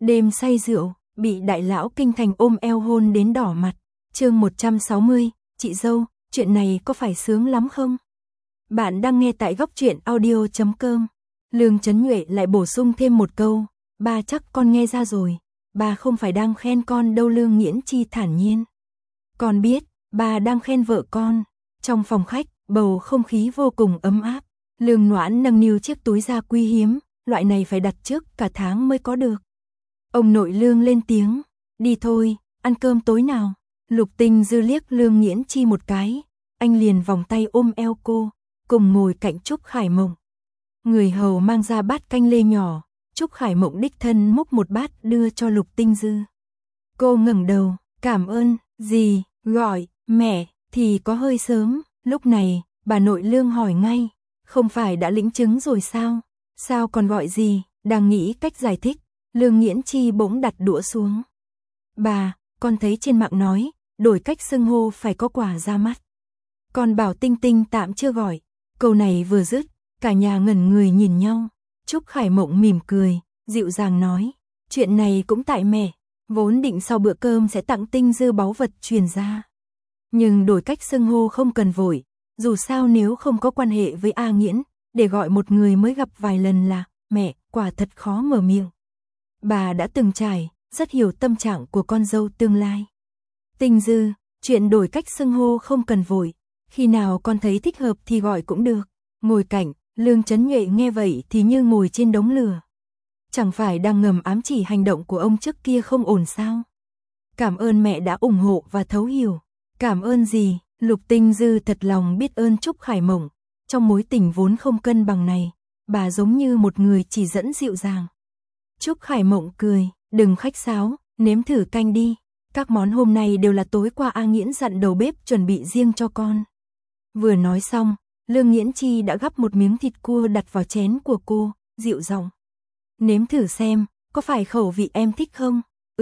Đêm say rượu, bị đại lão kinh thành ôm eo hôn đến đỏ mặt. Chương 160, chị dâu, chuyện này có phải sướng lắm không? Bạn đang nghe tại Góc Truyện Audio.com. Lương Chấn Nhuệ lại bổ sung thêm một câu, ba chắc con nghe ra rồi, ba không phải đang khen con đâu. Lương Nghiễn Chi thản nhiên. Con biết, ba đang khen vợ con. Trong phòng khách, bầu không khí vô cùng ấm áp. Lương Noãn nâng niu chiếc túi da quý hiếm, loại này phải đặt trước cả tháng mới có được. Ông nội Lương lên tiếng, đi thôi, ăn cơm tối nào. Lục Tinh Dư liếc Lương Nghiễn Chi một cái, anh liền vòng tay ôm eo cô, cùng ngồi cạnh Trúc Khải Mộng. Người hầu mang ra bát canh lê nhỏ, Trúc Khải Mộng đích thân múc một bát đưa cho Lục Tinh Dư. Cô ngẩng đầu, cảm ơn, gì, gọi, mẹ, thì có hơi sớm. Lúc này, bà nội Lương hỏi ngay, không phải đã lĩnh chứng rồi sao? Sao còn gọi gì? Đang nghĩ cách giải thích, Lương Nghiễn Chi bỗng đặt đũa xuống. Bà, con thấy trên mạng nói, đổi cách xưng hô phải có quả ra mắt. Con bảo Tinh Tinh tạm chưa gọi. Câu này vừa dứt, cả nhà ngẩn người nhìn nhau. Trúc Khải Mộng mỉm cười, dịu dàng nói, chuyện này cũng tại mẹ, vốn định sau bữa cơm sẽ tặng Tinh Dư báu vật truyền ra. Nhưng đổi cách xưng hô không cần vội, dù sao nếu không có quan hệ với A Nghiễn, để gọi một người mới gặp vài lần là mẹ, quả thật khó mở miệng. Bà đã từng trải, rất hiểu tâm trạng của con dâu tương lai. Tinh Dư, chuyện đổi cách xưng hô không cần vội, khi nào con thấy thích hợp thì gọi cũng được. Ngồi cạnh, Lương Chấn Nhuệ nghe vậy thì như ngồi trên đống lửa. Chẳng phải đang ngầm ám chỉ hành động của ông trước kia không ổn sao? Cảm ơn mẹ đã ủng hộ và thấu hiểu. Cảm ơn gì? Lục Tinh Dư thật lòng biết ơn Trúc Khải Mộng. Trong mối tình vốn không cân bằng này, bà giống như một người chỉ dẫn dịu dàng. Trúc Khải Mộng cười, đừng khách sáo, nếm thử canh đi. Các món hôm nay đều là tối qua A Nghiễn dặn đầu bếp chuẩn bị riêng cho con. Vừa nói xong, Lương Nghiễn Chi đã gắp một miếng thịt cua đặt vào chén của cô, dịu giọng. Nếm thử xem, có phải khẩu vị em thích không?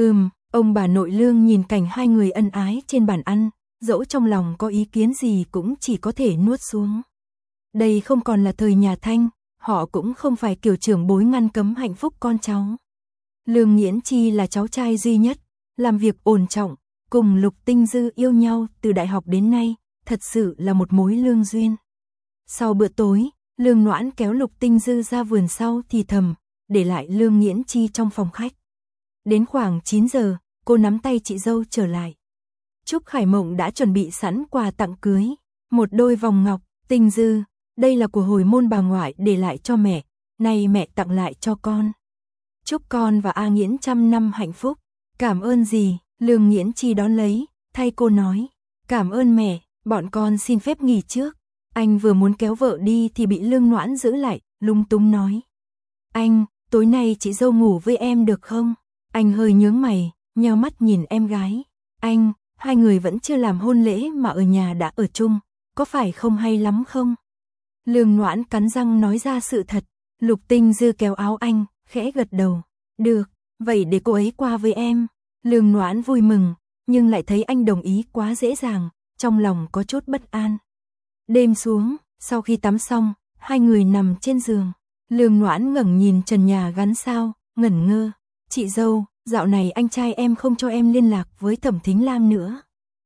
Ông bà nội Lương nhìn cảnh hai người ân ái trên bàn ăn, dẫu trong lòng có ý kiến gì cũng chỉ có thể nuốt xuống. Đây không còn là thời nhà Thanh, họ cũng không phải kiểu trưởng bối ngăn cấm hạnh phúc con cháu. Lương Nghiễn Chi là cháu trai duy nhất, làm việc ổn trọng, cùng Lục Tinh Dư yêu nhau từ đại học đến nay, thật sự là một mối lương duyên. Sau bữa tối, Lương Noãn kéo Lục Tinh Dư ra vườn sau thì thầm, để lại Lương Nghiễn Chi trong phòng khách. Đến khoảng 9 giờ, cô nắm tay chị dâu trở lại. Trúc Khải Mộng đã chuẩn bị sẵn quà tặng cưới, một đôi vòng ngọc. Tinh Dư, đây là của hồi môn bà ngoại để lại cho mẹ, nay mẹ tặng lại cho con. Chúc con và A Nghiễn trăm năm hạnh phúc. Cảm ơn gì? Lương Nghiễn Chi đón lấy, thay cô nói, cảm ơn mẹ, bọn con xin phép nghỉ trước. Anh vừa muốn kéo vợ đi thì bị Lương Noãn giữ lại, lung tung nói. Anh, tối nay chị dâu ngủ với em được không? Anh hơi nhướng mày, nheo mắt nhìn em gái. Anh, hai người vẫn chưa làm hôn lễ mà ở nhà đã ở chung, có phải không hay lắm không? Lương Noãn cắn răng nói ra sự thật. Lục Tinh Dư kéo áo anh, khẽ gật đầu. Được, vậy để cô ấy qua với em. Lương Noãn vui mừng, nhưng lại thấy anh đồng ý quá dễ dàng, trong lòng có chút bất an. Đêm xuống, sau khi tắm xong, hai người nằm trên giường. Lương Noãn ngẩng nhìn trần nhà gắn sao, ngẩn ngơ. Chị dâu, dạo này anh trai em không cho em liên lạc với Thẩm Thính Lam nữa.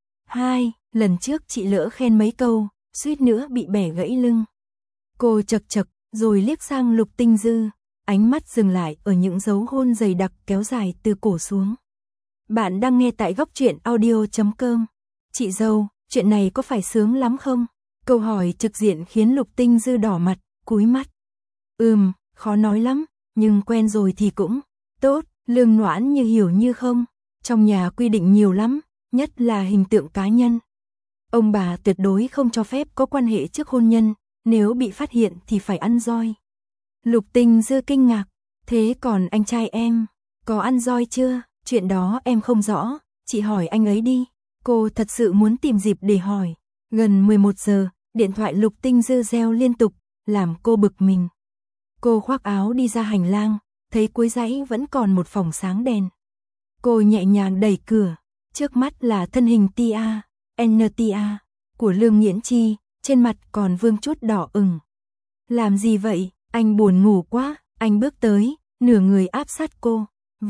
Lần trước chị lỡ khen mấy câu, suýt nữa bị bẻ gãy lưng. Cô chật chật, rồi liếc sang Lục Tinh Dư, ánh mắt dừng lại ở những dấu hôn dày đặc kéo dài từ cổ xuống. Bạn đang nghe tại Góc Truyện Audio.com. Chị dâu, chuyện này có phải sướng lắm không? Câu hỏi trực diện khiến Lục Tinh Dư đỏ mặt, cúi mắt. Khó nói lắm, nhưng quen rồi thì cũng tốt. Lương Noãn như hiểu như không. Trong nhà quy định nhiều lắm, nhất là hình tượng cá nhân. Ông bà tuyệt đối không cho phép có quan hệ trước hôn nhân, nếu bị phát hiện thì phải ăn roi. Lục Tinh Dư kinh ngạc, thế còn anh trai em, có ăn roi chưa? Chuyện đó em không rõ, chị hỏi anh ấy đi. Cô thật sự muốn tìm dịp để hỏi. Gần 11 giờ, điện thoại Lục Tinh Dư reo liên tục, làm cô bực mình. Cô khoác áo đi ra hành lang, thấy cuối dãy vẫn còn một phòng sáng đèn. Cô nhẹ nhàng đẩy cửa, trước mắt là thân hình NTA của Lương Nghiễn Chi, trên mặt còn vương chút đỏ ửng. Làm gì vậy? Anh buồn ngủ quá. Anh bước tới, nửa người áp sát cô. Vợ,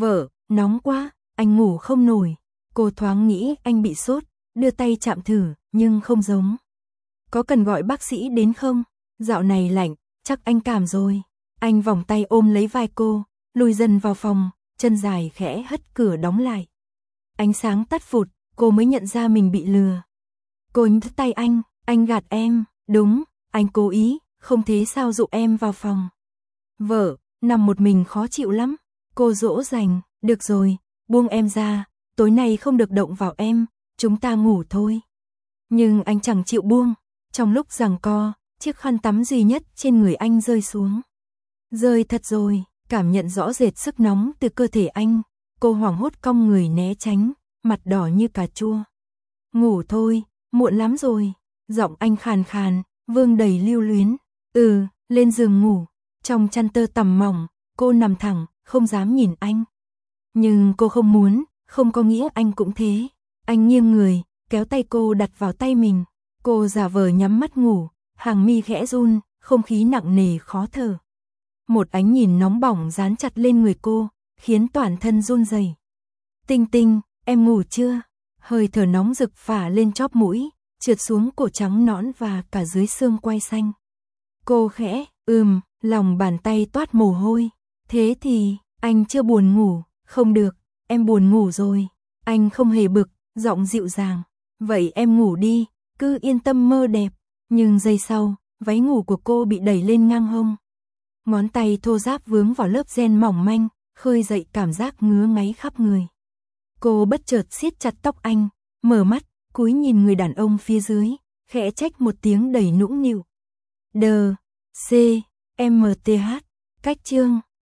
Nóng quá, anh ngủ không nổi. Cô thoáng nghĩ anh bị sốt, đưa tay chạm thử, nhưng không giống. Có cần gọi bác sĩ đến không? Dạo này lạnh, chắc anh cảm rồi. Anh vòng tay ôm lấy vai cô, lùi dần vào phòng, chân dài khẽ hất cửa đóng lại. Ánh sáng tắt vụt, cô mới nhận ra mình bị lừa. Cô nhấc tay anh gạt em, đúng, anh cố ý, không thế sao dụ em vào phòng. Vợ, nằm một mình khó chịu lắm. Cô dỗ dành, được rồi, buông em ra, tối nay không được động vào em, chúng ta ngủ thôi. Nhưng anh chẳng chịu buông, trong lúc giằng co, chiếc khăn tắm duy nhất trên người anh rơi xuống. Rơi thật rồi, cảm nhận rõ rệt sức nóng từ cơ thể anh, cô hoảng hốt cong người né tránh, mặt đỏ như cà chua. Ngủ thôi, muộn lắm rồi, giọng anh khàn khàn, vương đầy lưu luyến. Lên giường ngủ, trong chăn tơ tằm mỏng, cô nằm thẳng, không dám nhìn anh. Nhưng cô không muốn, không có nghĩa anh cũng thế. Anh nghiêng người, kéo tay cô đặt vào tay mình. Cô giả vờ nhắm mắt ngủ, hàng mi khẽ run, không khí nặng nề khó thở. Một ánh nhìn nóng bỏng dán chặt lên người cô, khiến toàn thân run rẩy. Tinh Tinh, em ngủ chưa? Hơi thở nóng rực phả lên chóp mũi, trượt xuống cổ trắng nõn và cả dưới xương quai xanh. Cô khẽ, lòng bàn tay toát mồ hôi. Thế thì, anh chưa buồn ngủ, không được, em buồn ngủ rồi. Anh không hề bực, giọng dịu dàng. Vậy em ngủ đi, cứ yên tâm mơ đẹp. Nhưng giây sau, váy ngủ của cô bị đẩy lên ngang hông. Ngón tay thô ráp vướng vào lớp ren mỏng manh, khơi dậy cảm giác ngứa ngáy khắp người. Cô bất chợt siết chặt tóc anh, mở mắt, cúi nhìn người đàn ông phía dưới, khẽ trách một tiếng đầy nũng nịu. C-M-T-H, cách chương